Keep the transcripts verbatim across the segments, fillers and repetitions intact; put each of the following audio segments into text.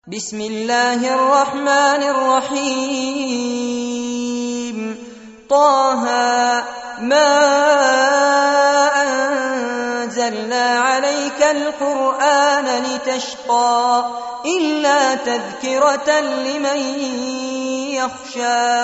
بسم الله الرحمن الرحيم طه ما أنزلنا عليك القرآن لتشقى إلا تذكرة لمن يخشى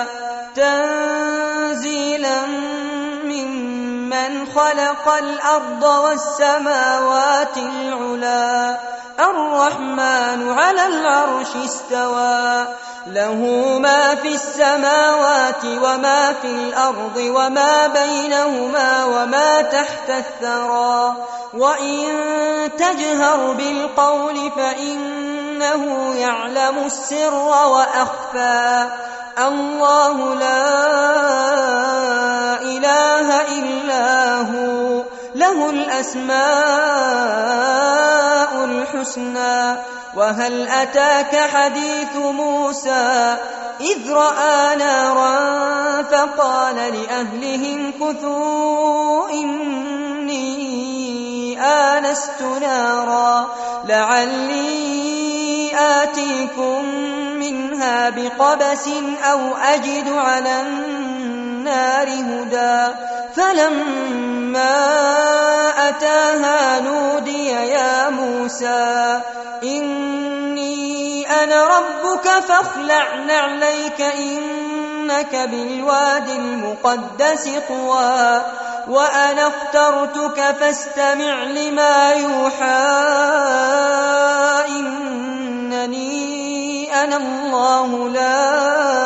تنزيلا ممن خلق الأرض والسماوات العلا الرحمن على العرش استوى له ما في السماوات وما في الأرض وما بينهما وما تحت الثرى وإن تجهر بالقول فإنه يعلم السر وأخفى الله لا إله إلا هو له الأسماء الحسنى وهل أتاك حديث موسى إذ رأى نارا فقال لأهلهم كثوا إني آنست نارا لعلي آتيكم منها بقبس أو أجد على النار هدى فلما أتاها نودي يا موسى إني أنا ربك فاخلع نعليك إنك بالواد المقدس طوى وأنا اخترتك فاستمع لما يوحى إنني أنا الله لا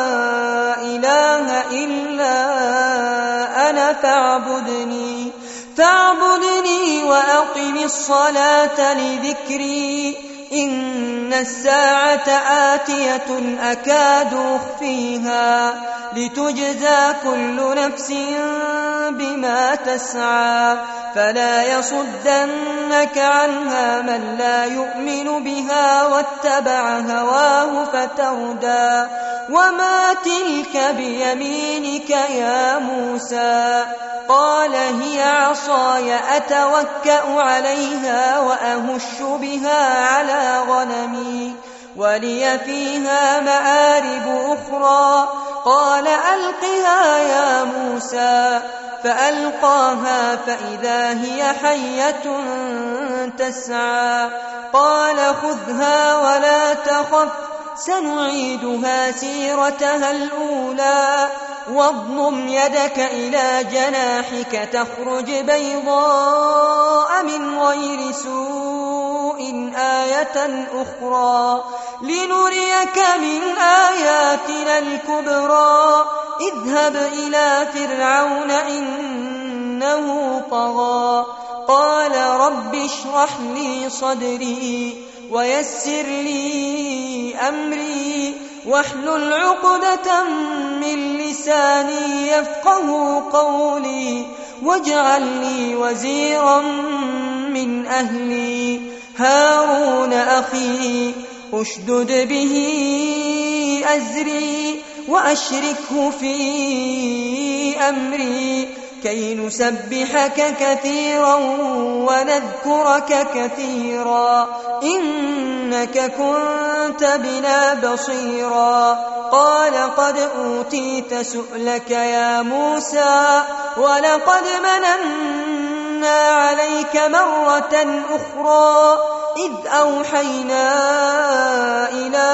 إله إلا أنا فاعبدني فاعبدني وأقم الصلاة لذكري إن الساعة آتية أكاد أخفيها لتجزى كل نفس بما تسعى فلا يصدنك عنها من لا يؤمن بها واتبع هواه فتردى وما تلك بيمينك يا موسى قال هي عصاي أتوكأ عليها وأهش بها على غنمي ولي فيها مآرب أخرى قال ألقها يا موسى فألقاها فإذا هي حية تسعى قال خذها ولا تخف سنعيدها سيرتها الأولى واضمم يدك إلى جناحك تخرج بيضاء من غير سوء آية أخرى لنريك من آياتنا الكبرى اذهب إلى فرعون إنه طغى قال رب اشرح لي صدري ويسر لي أمري واحلل عقدة من لساني يفقه قولي واجعل لي وزيرا من أهلي هارون أخي أشدد به أزري وأشركه في أمري كي نسبحك كثيرا ونذكرك كثيرا إنك كنت بنا بصيرا قال قد أوتيت سؤلك يا موسى ولقد مننا عليك مرة أخرى إذ أوحينا إلى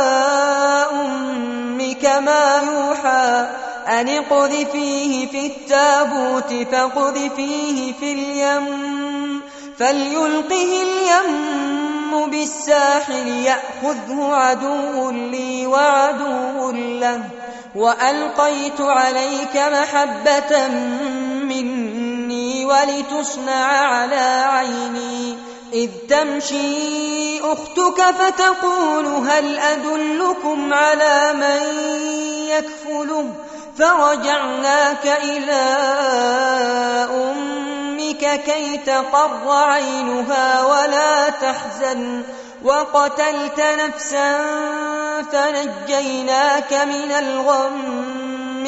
أمك ما يوحى أن اقذفيه في التابوت فاقذفيه في اليم فليلقه اليم بالساحل يأخذه عدو لي وعدو له وألقيت عليك محبة مني ولتصنع على عيني إذ تمشي أختك فتقول هل أدلكم على من يكفله فرجعناك إلى أمك كي تقر عينها ولا تحزن وقتلت نفسا فنجيناك من الغم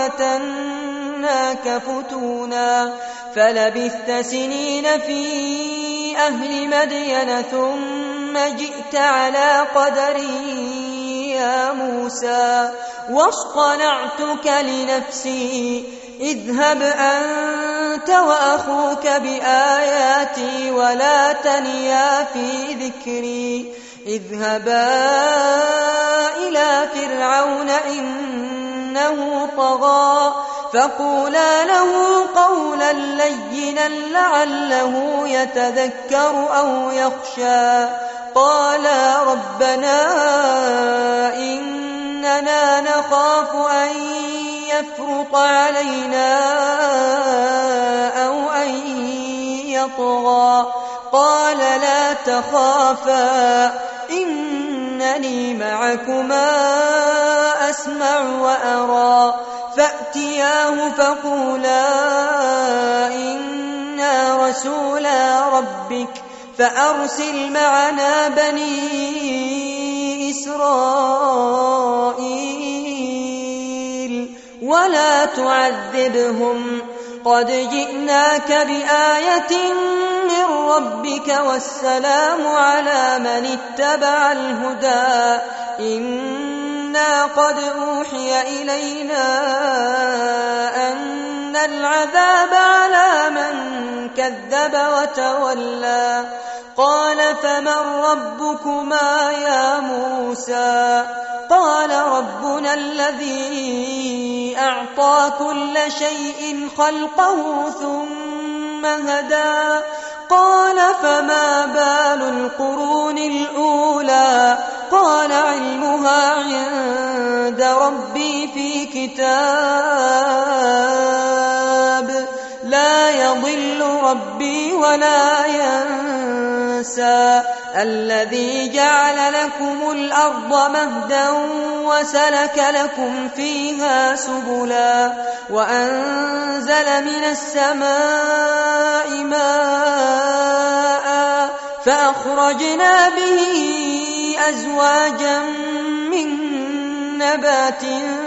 وفتناك فتونا فلبثت سنين في أهل مدين ثم ثم جئت على قدري يا موسى واصطنعتك لنفسي اذهب أنت وأخوك بآياتي ولا تنيا في ذكري اذهبا إلى فرعون إنه طغى فقولا له قولا لينا لعله يتذكر أو يخشى قالا ربنا إننا نخاف أن يفرط علينا أو أن يطغى قال لا تخافا إنني معكما أسمع وأرى فأتياه فقولا إنا رسولا ربك فأرسل معنا بني إسرائيل ولا تعذبهم قد جئناك بآية من ربك والسلام على من اتبع الهدى إنا قد أوحي إلينا أن العذاب على من كذب وتولى قال فمن ربكما يا موسى قال ربنا الذي أعطى كل شيء خلقه ثم هدى قال فما بال القرون الأولى قال علمها عند ربي في كتاب لا يضل ربي ولا ينسى الذي جعل لكم الأرض مهدا وسلك لكم فيها سبلا وأنزل من السماء ماء فأخرجنا به أزواجا من نبات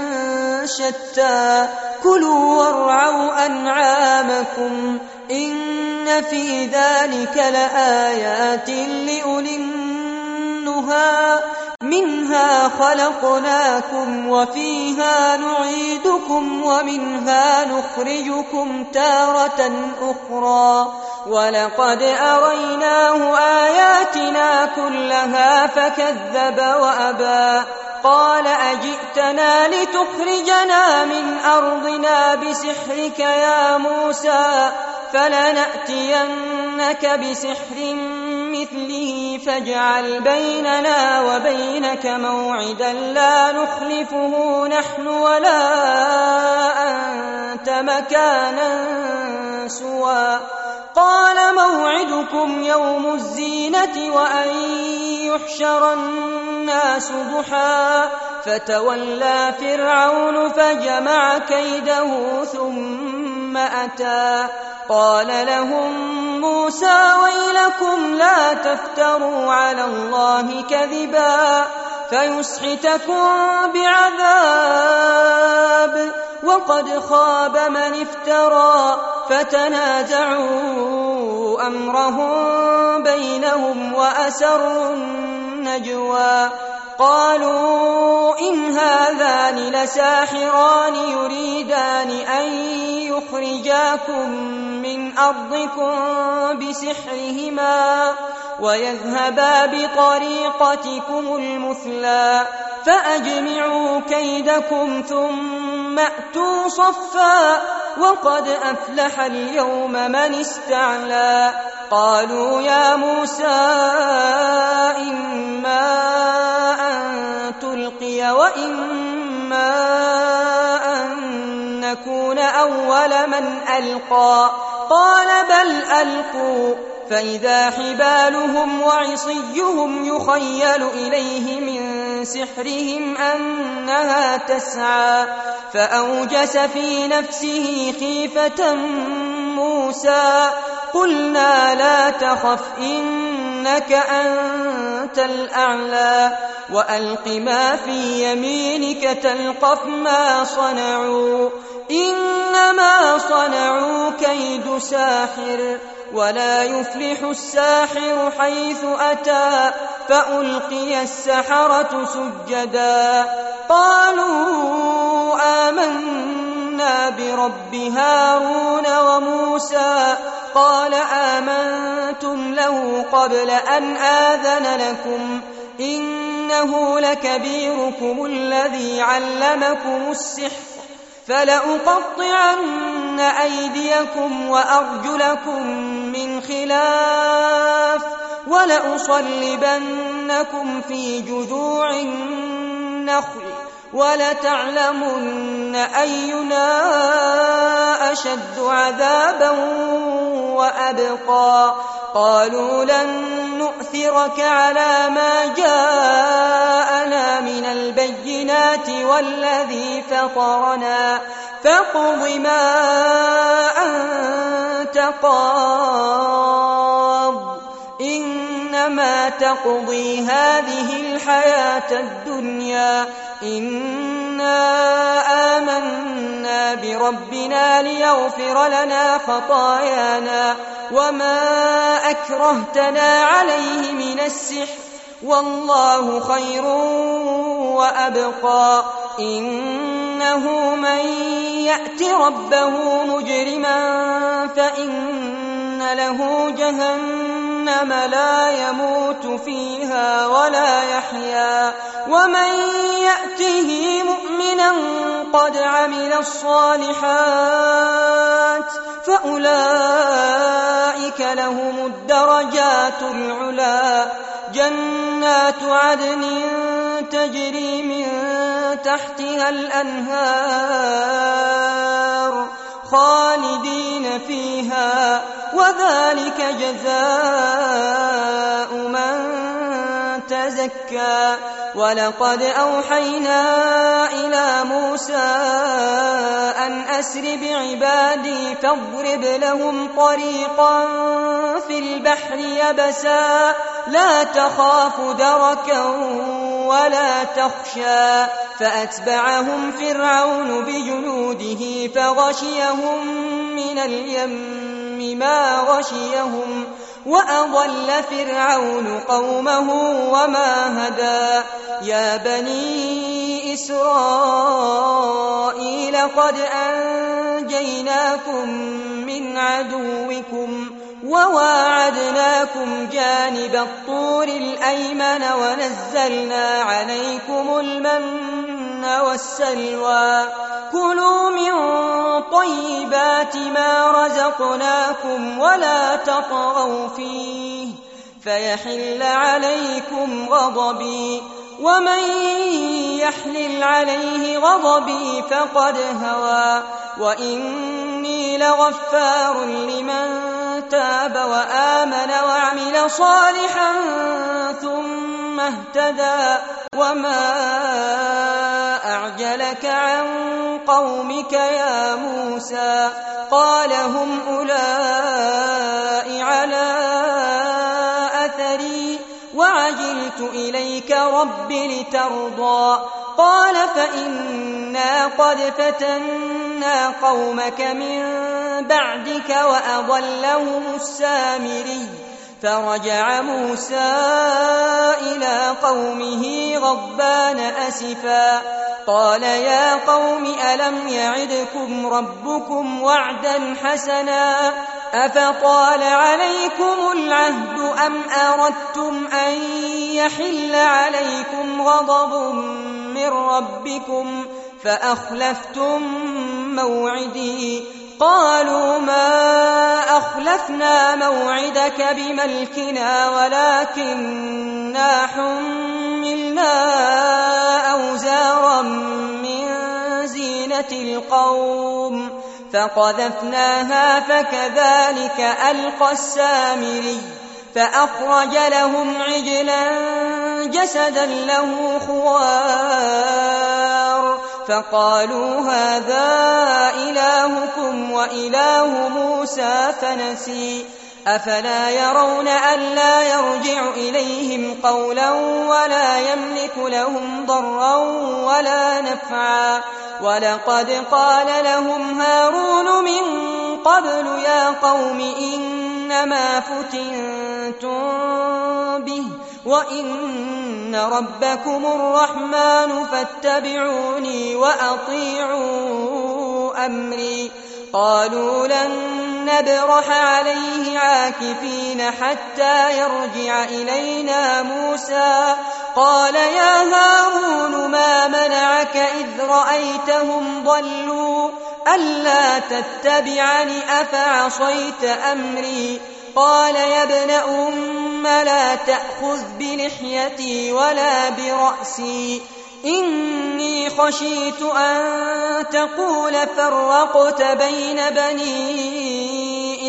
شتى كلوا وارعوا أنعامكم إن في ذلك لآيات لأولي النهى منها خلقناكم وفيها نعيدكم ومنها نخرجكم تارة أخرى ولقد أريناه آياتنا كلها فكذب وأبى قال أجئتنا لتخرجنا من أرضنا بسحرك يا موسى فلنأتينك بسحر مثله فاجعل بيننا وبينك موعدا لا نخلفه نحن ولا أنت مكانا سوى قال موعدكم يوم الزينة وأن يحشر الناس ضحى فتولى فرعون فجمع كيده ثم أتى قال لهم موسى ويلكم لا تفتروا على الله كذبا فيسحتكم بعذاب وقد خاب من افترى فتنازعوا أمرهم بينهم وأسروا النجوى قالوا إن هذان لساحران يريدان أن يخرجاكم من أرضكم بسحرهما ويذهبا بطريقتكم المثلى فأجمعوا كيدكم ثم أتوا صفا وقد أفلح اليوم من استعلى قالوا يا موسى إما أن تلقي وإما أن نكون أول من ألقى قال بل ألقوا فإذا حبالهم وعصيهم يخيل إليه من سحرهم أنها تسعى فأوجس في نفسه خيفة موسى قلنا لا تخف إنك أنت الأعلى وألق ما في يمينك تلقف ما صنعوا إنما صنعوا كيد ساحر ولا يفلح الساحر حيث أتى فألقي السحرة سجدا قالوا آمنا برب هارون وموسى قال آمنتم له قبل أن آذن لكم إنه لكبيركم الذي علمكم السحر فلأقطعن أيديكم وأرجلكم من خلاف ولأصلبنكم في جذوع النخل ولتعلمن أينا أشد عذابا وأبقى قالوا لن نؤثرك على ما جاءنا من البينات والذي فطرنا فاقض ما أنت قاض إنما تقضي هذه الحياة الدنيا إنا آمنا بربنا ليغفر لنا خطايانا وما أكرهتنا عليه من السحر والله خير وأبقى إنه من يأت ربه مجرما فإن له جهنم لا يموت فيها ولا يحيا ومن يأته مؤمنا قد عمل الصالحات فأولئك لهم الدرجات العلا جنات عدن تجري من تحتها الأنهار خالدين فيها وذلك جزاء من تزكى ولقد أوحينا إلى موسى أن أسر بعبادي فاضرب لهم طريقا في البحر يبسا لا تخاف دركا ولا تخشى فأتبعهم فرعون بجنوده فغشيهم من اليم ما غشيهم وأضل فرعون قومه وما هدى يا بني إسرائيل قد أنجيناكم من عدوكم وواعدناكم جانب الطور الأيمن ونزلنا عليكم المن والسلوى كلوا من طيبات ما رزقناكم ولا تطغوا فيه فيحل عليكم غضبي ومن يحلل عليه غضبي فقد هوى وإني لغفار لمن تاب وآمن وعمل صالحا ثم اهتدى وما أعجلك عن قومك يا موسى قال هم أولئك على أثري وعجلت إليك رب لترضى قال فإنا قد فتنا قومك من بعدك وأضلهم السامري فرجع موسى إلى قومه غضبان أسفا قال يا قوم ألم يعدكم ربكم وعدا حسنا أفطال عليكم العهد أم أردتم أن يحل عليكم غضب من ربكم فأخلفتم موعدي قالوا ما أخلفنا موعدك بملكنا ولكننا حملنا أوزارا من زينة القوم فقذفناها فكذلك ألقى السامري فأخرج لهم عجلا جسدا له خوار فقالوا هذا إلهكم وإله موسى فنسي أفلا يرون ألا يرجع إليهم قولا ولا يملك لهم ضرا ولا نفعا ولقد قال لهم هارون من قبل يا قوم إنما فتنتم به وإن ربكم الرحمن فاتبعوني وأطيعوا أمري. قالوا لن نبرح عليه عاكفين حتى يرجع إلينا موسى. قال يا هارون ما منعك إذ رأيتهم ضلوا ألا تتبعني أفعصيت أمري. قال يا ابن أم لا تأخذ بلحيتي ولا برأسي إني خشيت أن تقول فرقت بين بني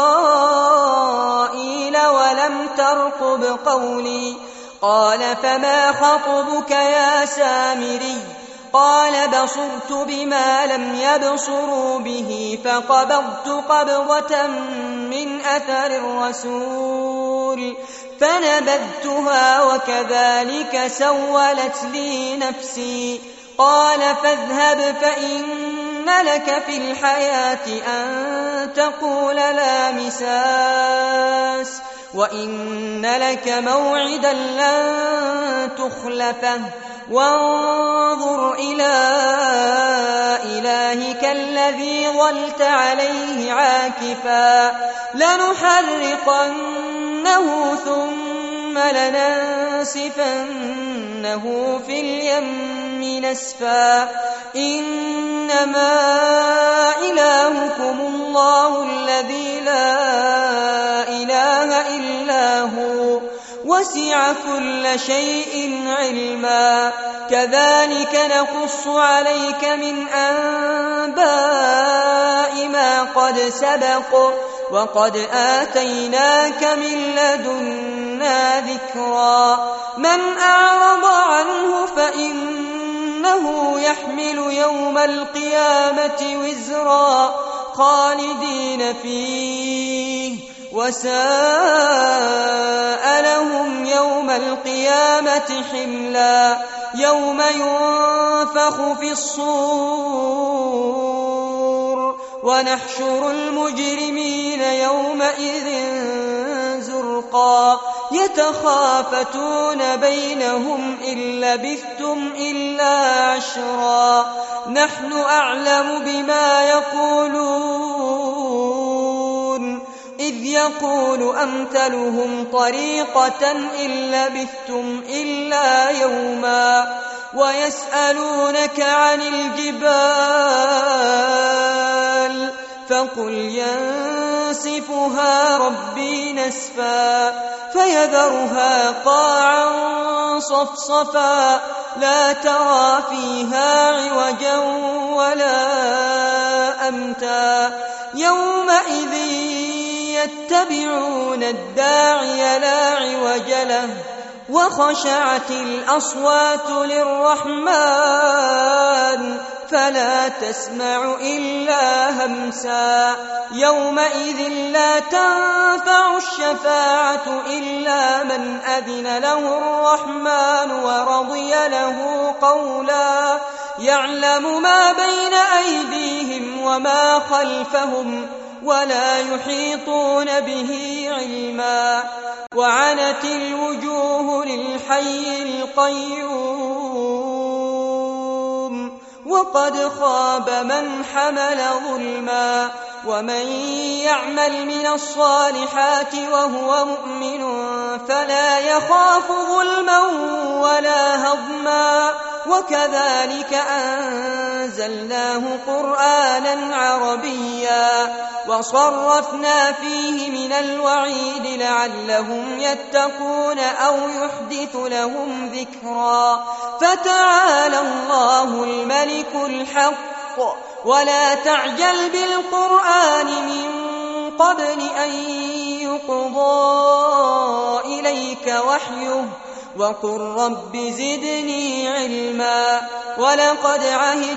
إسرائيل ولم ترقب قولي. قال فما خطبك يا سامري؟ قال بصرت بما لم يبصروا به فقبضت قبضة من أثر الرسول فنبذتها وكذلك سولت لي نفسي. قال فاذهب فإن لك في الحياة أن تقول لا مساس وإن لك موعدا لن تخلفه وانظر إلى إلهك الذي ظلت عليه عاكفا لنحرقنه ثم لننسفنه في اليم نسفا. إنما إلهكم الله الذي لا إله إلا هو وسع كل شيء علما. كذلك نقص عليك من أنباء ما قد سبق وقد آتيناك من لدنا ذكرا. من أعرض عنه فإنه يحمل يوم القيامة وزرا خالدين فيه وساء لهم يوم القيامة حملا. يوم ينفخ في الصور ونحشر المجرمين يومئذ زرقا يتخافتون بينهم إن لبثتم إلا عشرا. نحن أعلم بما يقولون إذ يقول أمثلهم طريقة إن لبثتم إلا يوما. ويسألونك عن الجبال فقل ينسفها ربي نسفا فيذرها قاعا صفصفا لا ترى فيها عوجا ولا أمتا. يومئذ يتبعون الداعي لا عوج له وخشعت الأصوات للرحمن فلا تسمع إلا همسا. يومئذ لا تنفع الشفاعة إلا من أذن له الرحمن ورضي له قولا. يعلم ما بين أيديهم وما خلفهم ولا يحيطون به علما. وعنت الوجوه للحي القيوم وقد خاب من حمل ظلما. ومن يعمل من الصالحات وهو مؤمن فلا يخاف ظلما ولا هضما. وكذلك أنزلناه قرآنا عربيا وصرفنا فيه من الوعيد لعلهم يتقون أو يحدث لهم ذكرا. فتعالى الله الملك الحق ولا تعجل بالقرآن من قبل أن يقضى إليك وحيه وقل رب زدني علما. ولقد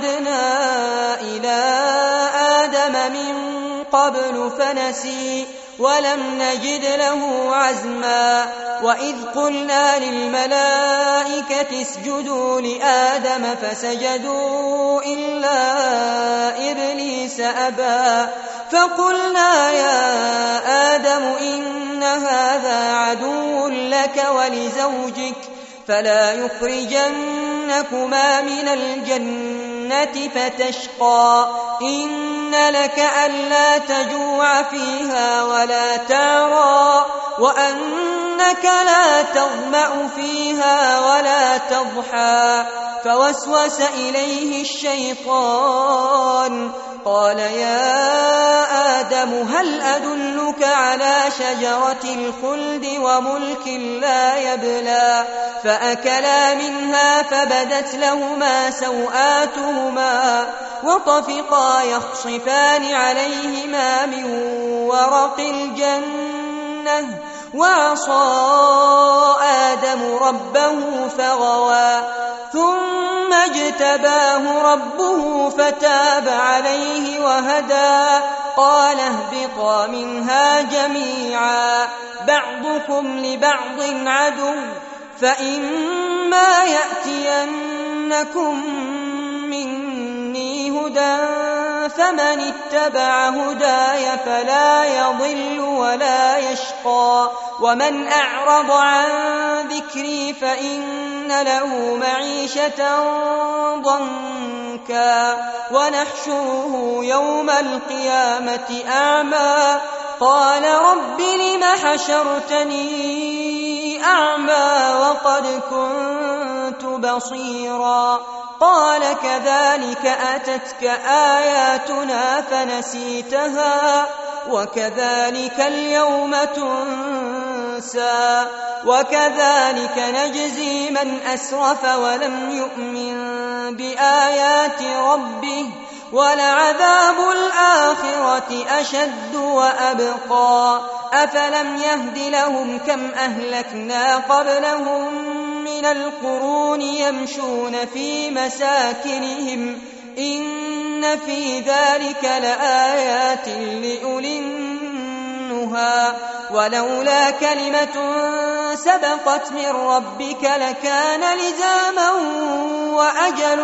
عهدنا إلى آدم من قبل فنسي ولم نجد له عزما وإذ قلنا للملائكة اسجدوا لآدم فسجدوا إلا إبليس أبى فقلنا يا آدم إن هذا عدو لك ولزوجك فلا يخرجنكما من الجنة فتشقى إن لك ألا تجوع فيها ولا تعرى وأنك لا تظمأ فيها ولا تضحى فوسوس إليه الشيطان قال يا آدم هل أدلك على شجرة الخلد وملك لا يبلى فأكلا منها فبدت لهما سوآتهما وطفقا يخصفان عليهما من ورق الجنة وعصى آدم ربه فغوى ثم اجتباه ربه فتاب عليه وهدى قال اهبطا منها جميعا بعضكم لبعض عدو فإما يأتينكم مني هدى فمن اتبع هداي فلا يضل ولا يشقى ومن أعرض عن ذكري فإن له معيشة ضنكا ونحشره يوم القيامة أعمى قال رب لم حشرتني أعمى وقد كنت بصيرا قال كذلك أتتك آياتنا فنسيتها وكذلك اليوم تنسى وكذلك نجزي من أسرف ولم يؤمن بآيات ربه ولعذاب الآخرة أشد وأبقى أفلم يهد لهم كم أهلكنا قبلهم من القرون يمشون في مساكنهم إن في ذلك لآيات لأولي النهى ولولا كلمة سبقت من ربك لكان لزاما وأجل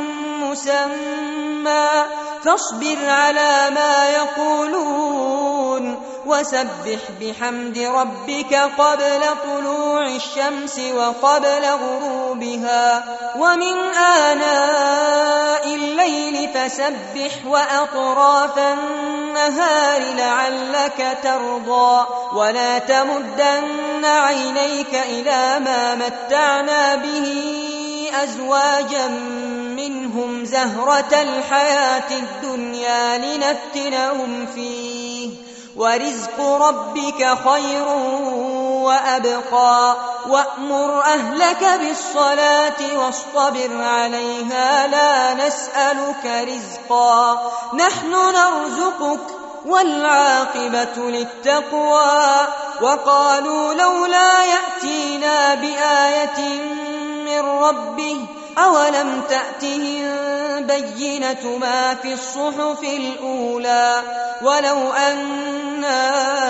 مسمى فاصبر على ما يقولون وسبح بحمد ربك قبل طلوع الشمس وقبل غروبها ومن آناء الليل فسبح وأطراف النهار لعلك ترضى ولا تمدن عينيك إلى ما متعنا به أزواجا منهم زهرة الحياة الدنيا لنفتنهم فيه ورزق ربك خير وأبقى وأمر أهلك بالصلاة واصطبر عليها لا نسألك رزقا نحن نرزقك والعاقبة للتقوى وقالوا لولا يأتينا بآية من ربه أولم تأتهم بينة ما في الصحف الأولى ولو أنا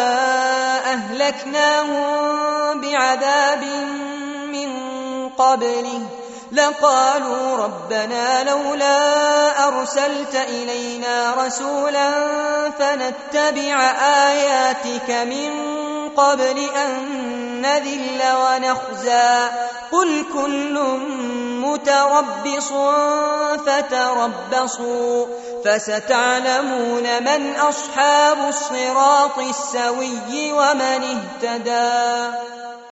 أهلكناهم بعذاب من قبله لقالوا ربنا لولا أرسلت إلينا رسولا فنتبع آياتك من قبل أن نذل ونخزى قل كل متربص فتربصوا فستعلمون من أصحاب الصراط السوي ومن اهتدى.